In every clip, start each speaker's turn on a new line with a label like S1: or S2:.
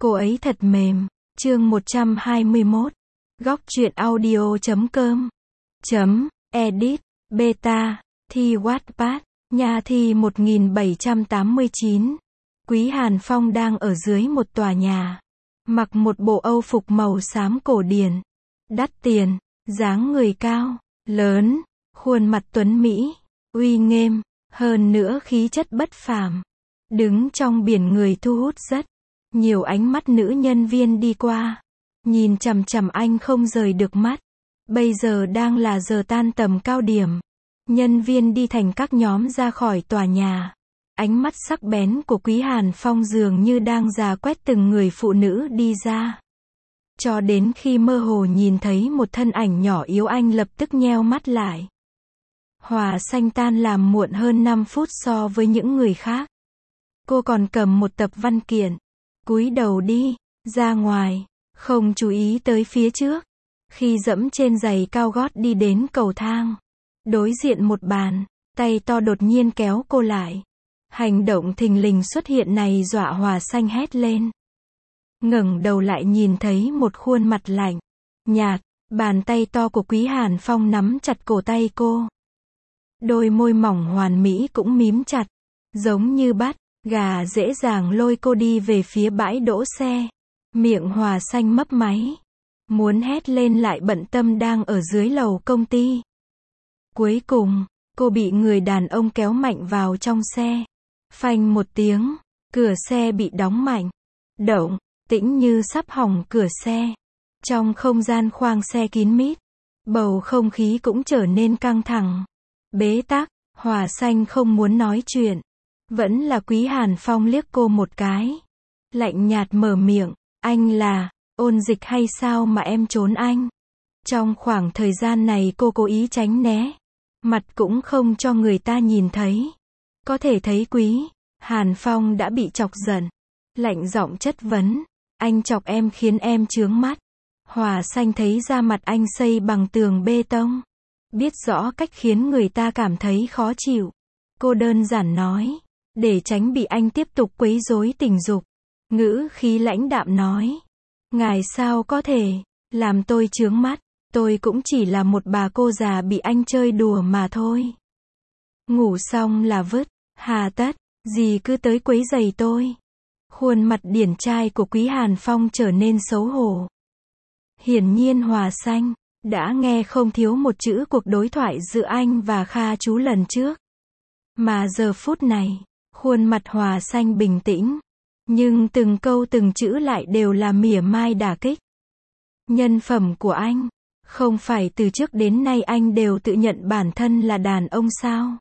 S1: Cô ấy thật mềm. Chương 121. Góc truyện audio.com. Edit. Beta. Thi Wattpad. Nhà thi 1789. Quý Hàn Phong đang ở dưới một tòa nhà. Mặc một bộ âu phục màu xám cổ điển. Đắt tiền. Dáng người cao. Lớn. Khuôn mặt tuấn Mỹ. Uy nghiêm. Hơn nữa khí chất bất phàm. Đứng trong biển người thu hút rất nhiều ánh mắt nữ nhân viên đi qua. Nhìn chằm chằm anh không rời được mắt. Bây giờ đang là giờ tan tầm cao điểm. Nhân viên đi thành các nhóm ra khỏi tòa nhà. Ánh mắt sắc bén của Quý Hàn Phong dường như đang dò quét từng người phụ nữ đi ra. Cho đến khi mơ hồ nhìn thấy một thân ảnh nhỏ yếu, anh lập tức nheo mắt lại. Hòa Xanh tan làm muộn hơn 5 phút so với những người khác. Cô còn cầm một tập văn kiện. Cúi đầu đi ra ngoài, không chú ý tới phía trước. Khi dẫm trên giày cao gót đi đến cầu thang, đối diện một bàn tay to đột nhiên kéo cô lại. Hành động thình lình xuất hiện này dọa Hòa Xanh hét lên. Ngẩng đầu lại nhìn thấy một khuôn mặt lạnh nhạt. Bàn tay to của Quý Hàn Phong nắm chặt cổ tay cô. Đôi môi mỏng hoàn mỹ cũng mím chặt, giống như bắt gà dễ dàng lôi cô đi về phía bãi đỗ xe. Miệng Hòa Xanh mấp máy, muốn hét lên lại bận tâm đang ở dưới lầu công ty. Cuối cùng, cô bị người đàn ông kéo mạnh vào trong xe. Phanh một tiếng, cửa xe bị đóng mạnh. Động tĩnh như sắp hỏng cửa xe. Trong không gian khoang xe kín mít, bầu không khí cũng trở nên căng thẳng. Bế tắc. Hòa Xanh không muốn nói chuyện. Vẫn là Quý Hàn Phong liếc cô một cái. Lạnh nhạt mở miệng. Anh là Ôn Dịch hay sao mà em trốn anh? Trong khoảng thời gian này cô cố ý tránh né. Mặt cũng không cho người ta nhìn thấy. Có thể thấy Quý Hàn Phong đã bị chọc giận. Lạnh giọng chất vấn. Anh chọc em khiến em chướng mắt. Hòa Xanh thấy da mặt anh xây bằng tường bê tông. Biết rõ cách khiến người ta cảm thấy khó chịu. Cô đơn giản nói. Để tránh bị anh tiếp tục quấy rối tình dục. Ngữ khí lãnh đạm nói. Ngài sao có thể làm tôi chướng mắt. Tôi cũng chỉ là một bà cô già bị anh chơi đùa mà thôi. Ngủ xong là vứt. Hà tất gì cứ tới quấy rầy tôi. Khuôn mặt điển trai của Quý Hàn Phong trở nên xấu hổ. Hiển nhiên Hòa Xanh đã nghe không thiếu một chữ cuộc đối thoại giữa anh và Kha chú lần trước. Mà giờ phút này, khuôn mặt Hòa Xanh bình tĩnh. Nhưng từng câu từng chữ lại đều là mỉa mai đả kích. Nhân phẩm của anh, không phải từ trước đến nay anh đều tự nhận bản thân là đàn ông sao?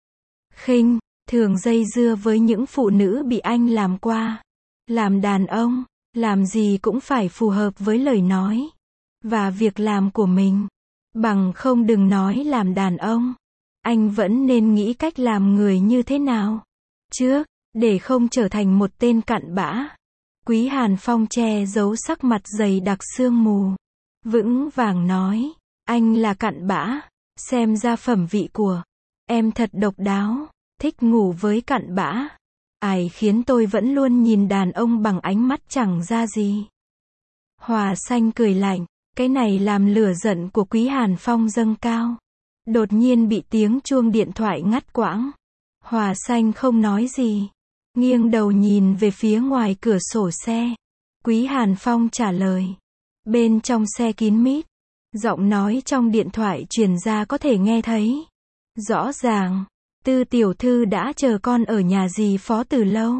S1: Khinh thường dây dưa với những phụ nữ bị anh làm qua. Làm đàn ông, làm gì cũng phải phù hợp với lời nói và việc làm của mình. Bằng không đừng nói làm đàn ông. Anh vẫn nên nghĩ cách làm người như thế nào trước, để không trở thành một tên cặn bã. Quý Hàn Phong che giấu sắc mặt dày đặc sương mù. Vững vàng nói. Anh là cặn bã. Xem ra phẩm vị của em thật độc đáo. Thích ngủ với cặn bã. Ai khiến tôi vẫn luôn nhìn đàn ông bằng ánh mắt chẳng ra gì. Hòa Xanh cười lạnh. Cái này làm lửa giận của Quý Hàn Phong dâng cao. Đột nhiên bị tiếng chuông điện thoại ngắt quãng. Hòa Xanh không nói gì. Nghiêng đầu nhìn về phía ngoài cửa sổ xe. Quý Hàn Phong trả lời. Bên trong xe kín mít. Giọng nói trong điện thoại truyền ra có thể nghe thấy. Rõ ràng. Tư tiểu thư đã chờ con ở nhà dì Phó từ lâu.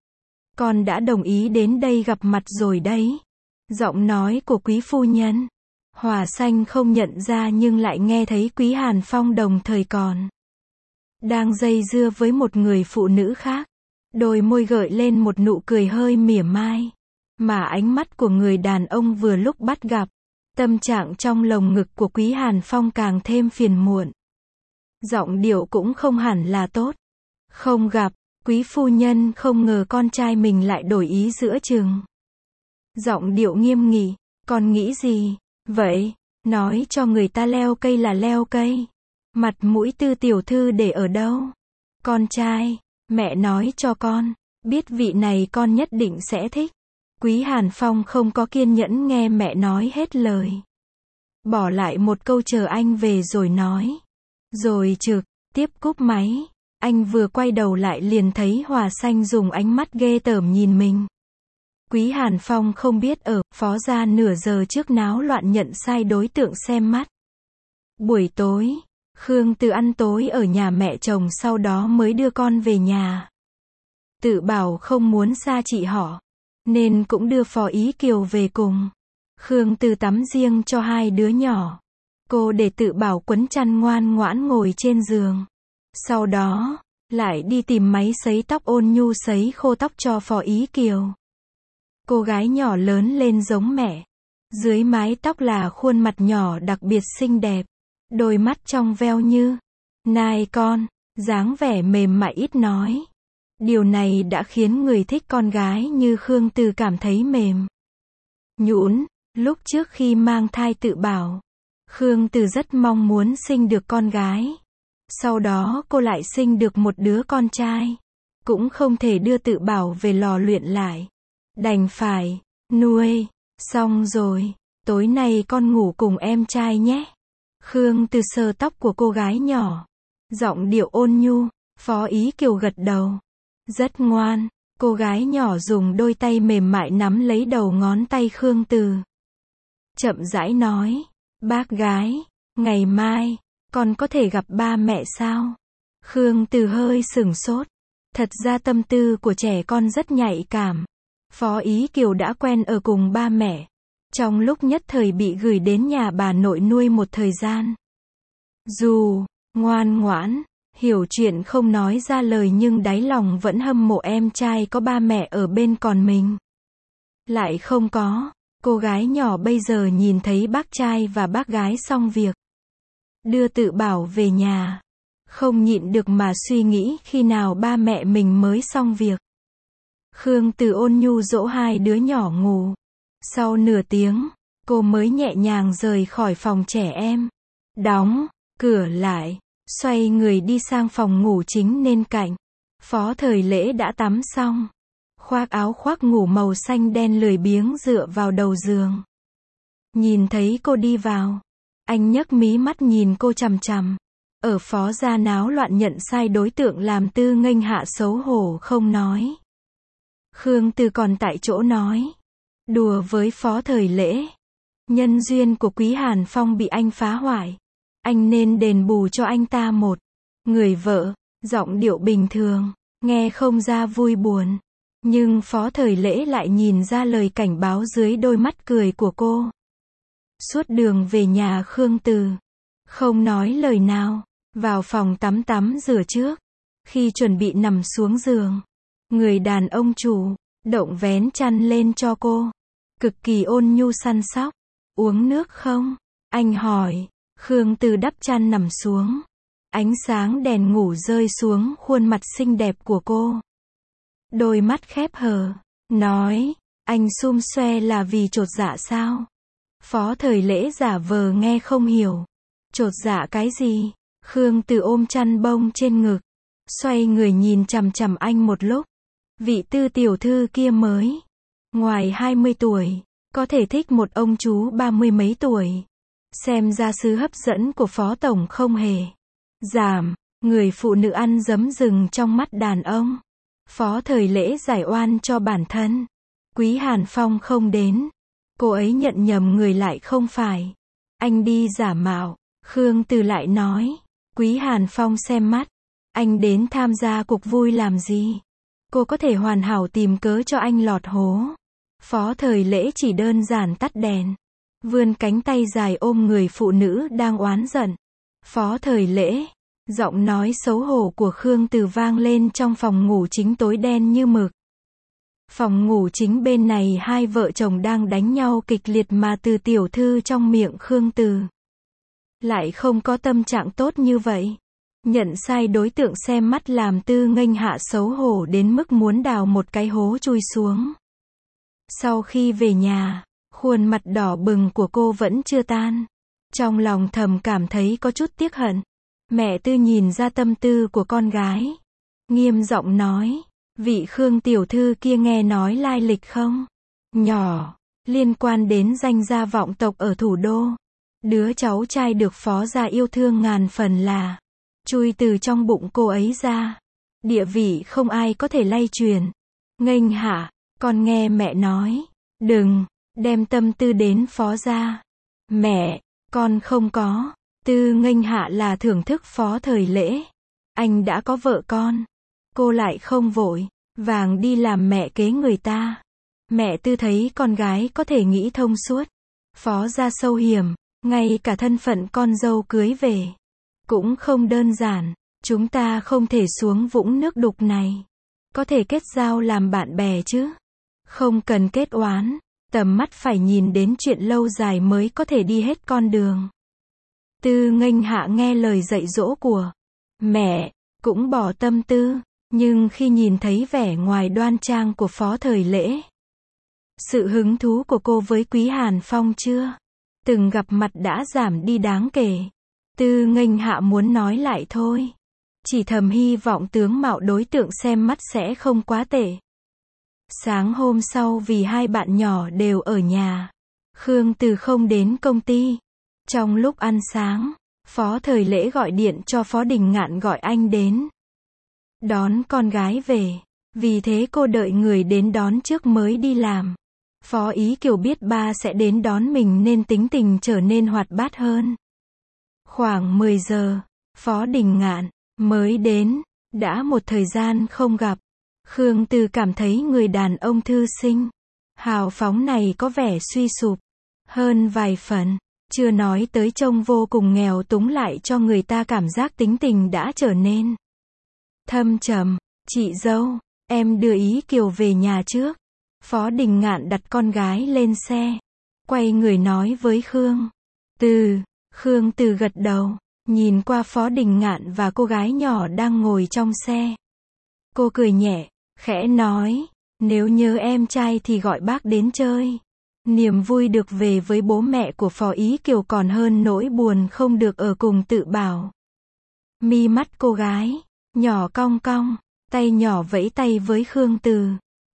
S1: Con đã đồng ý đến đây gặp mặt rồi đấy. Giọng nói của Quý phu nhân. Hòa Xanh không nhận ra nhưng lại nghe thấy Quý Hàn Phong đồng thời còn đang dây dưa với một người phụ nữ khác. Đôi môi gợi lên một nụ cười hơi mỉa mai. Mà ánh mắt của người đàn ông vừa lúc bắt gặp. Tâm trạng trong lồng ngực của Quý Hàn Phong càng thêm phiền muộn. Giọng điệu cũng không hẳn là tốt. Không gặp, Quý phu nhân không ngờ con trai mình lại đổi ý giữa chừng. Giọng điệu nghiêm nghị. Con nghĩ gì vậy? Nói cho người ta leo cây là leo cây. Mặt mũi Tư tiểu thư để ở đâu? Con trai, mẹ nói cho con, biết vị này con nhất định sẽ thích. Quý Hàn Phong không có kiên nhẫn nghe mẹ nói hết lời. Bỏ lại một câu chờ anh về rồi nói. Rồi trực tiếp cúp máy. Anh vừa quay đầu lại liền thấy Hòa Xanh dùng ánh mắt ghê tởm nhìn mình. Quý Hàn Phong không biết ở Phó gia nửa giờ trước náo loạn nhận sai đối tượng xem mắt. Buổi tối, Khương Từ ăn tối ở nhà mẹ chồng sau đó mới đưa con về nhà. Tự bảo không muốn xa chị họ, nên cũng đưa Phó Ý Kiều về cùng. Khương Từ tắm riêng cho hai đứa nhỏ. Cô để Tự bảo quấn chăn ngoan ngoãn ngồi trên giường. Sau đó, lại đi tìm máy sấy tóc Ôn Nhu sấy khô tóc cho Phó Ý Kiều. Cô gái nhỏ lớn lên giống mẹ. Dưới mái tóc là khuôn mặt nhỏ đặc biệt xinh đẹp. Đôi mắt trong veo như nai con, dáng vẻ mềm mại ít nói. Điều này đã khiến người thích con gái như Khương Từ cảm thấy mềm nhũn. Lúc trước khi mang thai Tự bảo, Khương Từ rất mong muốn sinh được con gái. Sau đó cô lại sinh được một đứa con trai. Cũng không thể đưa Tự bảo về lò luyện lại. Đành phải nuôi. Xong rồi, tối nay con ngủ cùng em trai nhé. Khương Từ sờ tóc của cô gái nhỏ. Giọng điệu ôn nhu. Phó Ý Kiều gật đầu. Rất ngoan. Cô gái nhỏ dùng đôi tay mềm mại nắm lấy đầu ngón tay Khương Từ. Chậm rãi nói. Bác gái, ngày mai, con có thể gặp ba mẹ sao? Khương Từ hơi sửng sốt. Thật ra tâm tư của trẻ con rất nhạy cảm. Phó Ý Kiều đã quen ở cùng ba mẹ. Trong lúc nhất thời bị gửi đến nhà bà nội nuôi một thời gian. Dù ngoan ngoãn, hiểu chuyện không nói ra lời nhưng đáy lòng vẫn hâm mộ em trai có ba mẹ ở bên còn mình. Lại không có. Cô gái nhỏ bây giờ nhìn thấy bác trai và bác gái xong việc. Đưa Tự bảo về nhà. Không nhịn được mà suy nghĩ khi nào ba mẹ mình mới xong việc. Khương Từ ôn nhu dỗ hai đứa nhỏ ngủ. Sau nửa tiếng, cô mới nhẹ nhàng rời khỏi phòng trẻ em. Đóng cửa lại, xoay người đi sang phòng ngủ chính bên cạnh. Phó Thời Lễ đã tắm xong. Khoác áo khoác ngủ màu xanh đen lười biếng dựa vào đầu giường. Nhìn thấy cô đi vào, anh nhấc mí mắt nhìn cô chằm chằm. Ở Phó gia náo loạn nhận sai đối tượng làm Tư nghênh hạ xấu hổ không nói. Khương Từ còn tại chỗ nói. Đùa với Phó Thời Lễ. Nhân duyên của Quý Hàn Phong bị anh phá hoại. Anh nên đền bù cho anh ta một người vợ. Giọng điệu bình thường, nghe không ra vui buồn. Nhưng Phó Thời Lễ lại nhìn ra lời cảnh báo dưới đôi mắt cười của cô. Suốt đường về nhà Khương Từ không nói lời nào. Vào phòng tắm rửa trước. Khi chuẩn bị nằm xuống giường, người đàn ông chủ động vén chăn lên cho cô. Cực kỳ ôn nhu săn sóc. Uống nước không? Anh hỏi. Khương Từ đắp chăn nằm xuống. Ánh sáng đèn ngủ rơi xuống khuôn mặt xinh đẹp của cô. Đôi mắt khép hờ. Nói. Anh xum xoe là vì chột dạ sao? Phó Thời Lễ giả vờ nghe không hiểu. Chột dạ cái gì? Khương Từ ôm chăn bông trên ngực. Xoay người nhìn chằm chằm anh một lúc. Vị Tư tiểu thư kia mới ngoài 20 tuổi. Có thể thích một ông chú 30 mấy tuổi. Xem ra sự hấp dẫn của Phó Tổng không hề giảm. Người phụ nữ ăn dấm rừng trong mắt đàn ông. Phó Thời Lễ giải oan cho bản thân. Quý Hàn Phong không đến. Cô ấy nhận nhầm người lại không phải. Anh đi giả mạo. Khương Từ lại nói. Quý Hàn Phong xem mắt. Anh đến tham gia cuộc vui làm gì? Cô có thể hoàn hảo tìm cớ cho anh lọt hố. Phó Thời Lễ chỉ đơn giản tắt đèn. Vươn cánh tay dài ôm người phụ nữ đang oán giận. Phó Thời Lễ. Giọng nói xấu hổ của Khương Từ vang lên trong phòng ngủ chính tối đen như mực. Phòng ngủ chính bên này hai vợ chồng đang đánh nhau kịch liệt mà Từ tiểu thư trong miệng Khương Từ lại không có tâm trạng tốt như vậy. Nhận sai đối tượng xem mắt làm Tư nghênh hạ xấu hổ đến mức muốn đào một cái hố chui xuống. Sau khi về nhà, khuôn mặt đỏ bừng của cô vẫn chưa tan. Trong lòng thầm cảm thấy có chút tiếc hận. Mẹ Tư nhìn ra tâm tư của con gái. Nghiêm giọng nói. Vị Khương tiểu thư kia nghe nói lai lịch không? nhỏ, liên quan đến danh gia vọng tộc ở thủ đô. Đứa cháu trai được phó gia yêu thương ngàn phần là chui từ trong bụng cô ấy ra. Địa vị không ai có thể lay truyền. Nghênh Hạ, con nghe mẹ nói, đừng đem tâm tư đến phó gia. Mẹ, con không có. Tư Nghênh Hạ là thưởng thức Phó Thời Lễ. Anh đã có vợ con. Cô lại không vội vàng đi làm mẹ kế người ta. Mẹ Tư thấy con gái có thể nghĩ thông suốt. Phó gia sâu hiểm, ngay cả thân phận con dâu cưới về cũng không đơn giản. Chúng ta không thể xuống vũng nước đục này. Có thể kết giao làm bạn bè chứ. Không cần kết oán. Tầm mắt phải nhìn đến chuyện lâu dài mới có thể đi hết con đường. Tư Nghênh Hạ nghe lời dạy dỗ của mẹ, cũng bỏ tâm tư, nhưng khi nhìn thấy vẻ ngoài đoan trang của Phó Thời Lễ, sự hứng thú của cô với Quý Hàn Phong chưa từng gặp mặt đã giảm đi đáng kể. Tư Nghênh Hạ muốn nói lại thôi, chỉ thầm hy vọng tướng mạo đối tượng xem mắt sẽ không quá tệ. Sáng hôm sau vì hai bạn nhỏ đều ở nhà, Khương Từ không đến công ty. Trong lúc ăn sáng, Phó Thời Lễ gọi điện cho Phó Đình Ngạn gọi anh đến đón con gái về. Vì thế cô đợi người đến đón trước mới đi làm. Phó Ý Kiều biết ba sẽ đến đón mình nên tính tình trở nên hoạt bát hơn. Khoảng 10 giờ, Phó Đình Ngạn mới đến. Đã một thời gian không gặp, Khương Từ cảm thấy người đàn ông thư sinh, hào phóng này có vẻ suy sụp hơn vài phần. Chưa nói tới trông vô cùng nghèo túng lại cho người ta cảm giác tính tình đã trở nên thâm trầm. Chị dâu, em đưa Ý Kiều về nhà trước. Phó Đình Ngạn đặt con gái lên xe, quay người nói với Khương Từ. Khương Từ gật đầu, nhìn qua Phó Đình Ngạn và cô gái nhỏ đang ngồi trong xe. Cô cười nhẹ, khẽ nói, nếu nhớ em trai thì gọi bác đến chơi. Niềm vui được về với bố mẹ của Phó Ý Kiều còn hơn nỗi buồn không được ở cùng Tự Bảo. Mi mắt cô gái nhỏ cong cong, tay nhỏ vẫy tay với Khương Từ.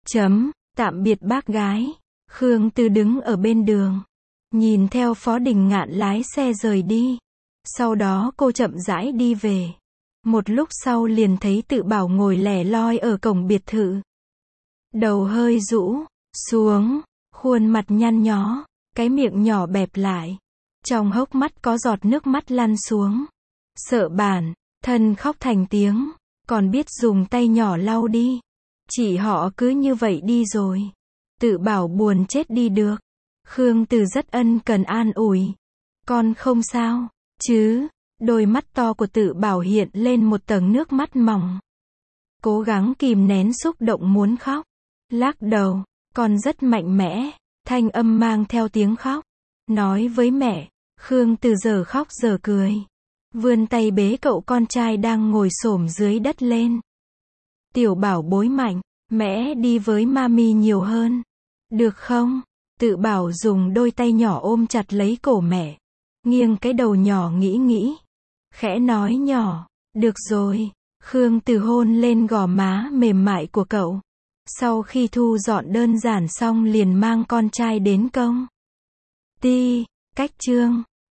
S1: Tạm biệt bác gái. Khương Từ đứng ở bên đường, nhìn theo Phó Đình Ngạn lái xe rời đi. Sau đó cô chậm rãi đi về. Một lúc sau liền thấy Tự Bảo ngồi lẻ loi ở cổng biệt thự. Đầu hơi rũ xuống, khuôn mặt nhăn nhó, cái miệng nhỏ bẹp lại. Trong hốc mắt có giọt nước mắt lăn xuống. Sợ bản thân khóc thành tiếng, còn biết dùng tay nhỏ lau đi. Chỉ họ cứ như vậy đi rồi. Tự Bảo buồn chết đi được. Khương Từ rất ân cần an ủi. Con không sao chứ? Đôi mắt to của Tự Bảo hiện lên một tầng nước mắt mỏng. Cố gắng kìm nén xúc động muốn khóc. Lắc đầu, con rất mạnh mẽ. Thanh âm mang theo tiếng khóc. Nói với mẹ. Khương Từ giờ khóc giờ cười. Vươn tay bế cậu con trai đang ngồi xổm dưới đất lên. Tiểu Bảo bối mạnh, mẹ đi với mami nhiều hơn. Được không? Tự Bảo dùng đôi tay nhỏ ôm chặt lấy cổ mẹ. Nghiêng cái đầu nhỏ nghĩ. Khẽ nói nhỏ, được rồi. Khương Từ hôn lên gò má mềm mại của cậu. Sau khi thu dọn đơn giản xong liền mang con trai đến công ty. Cách chương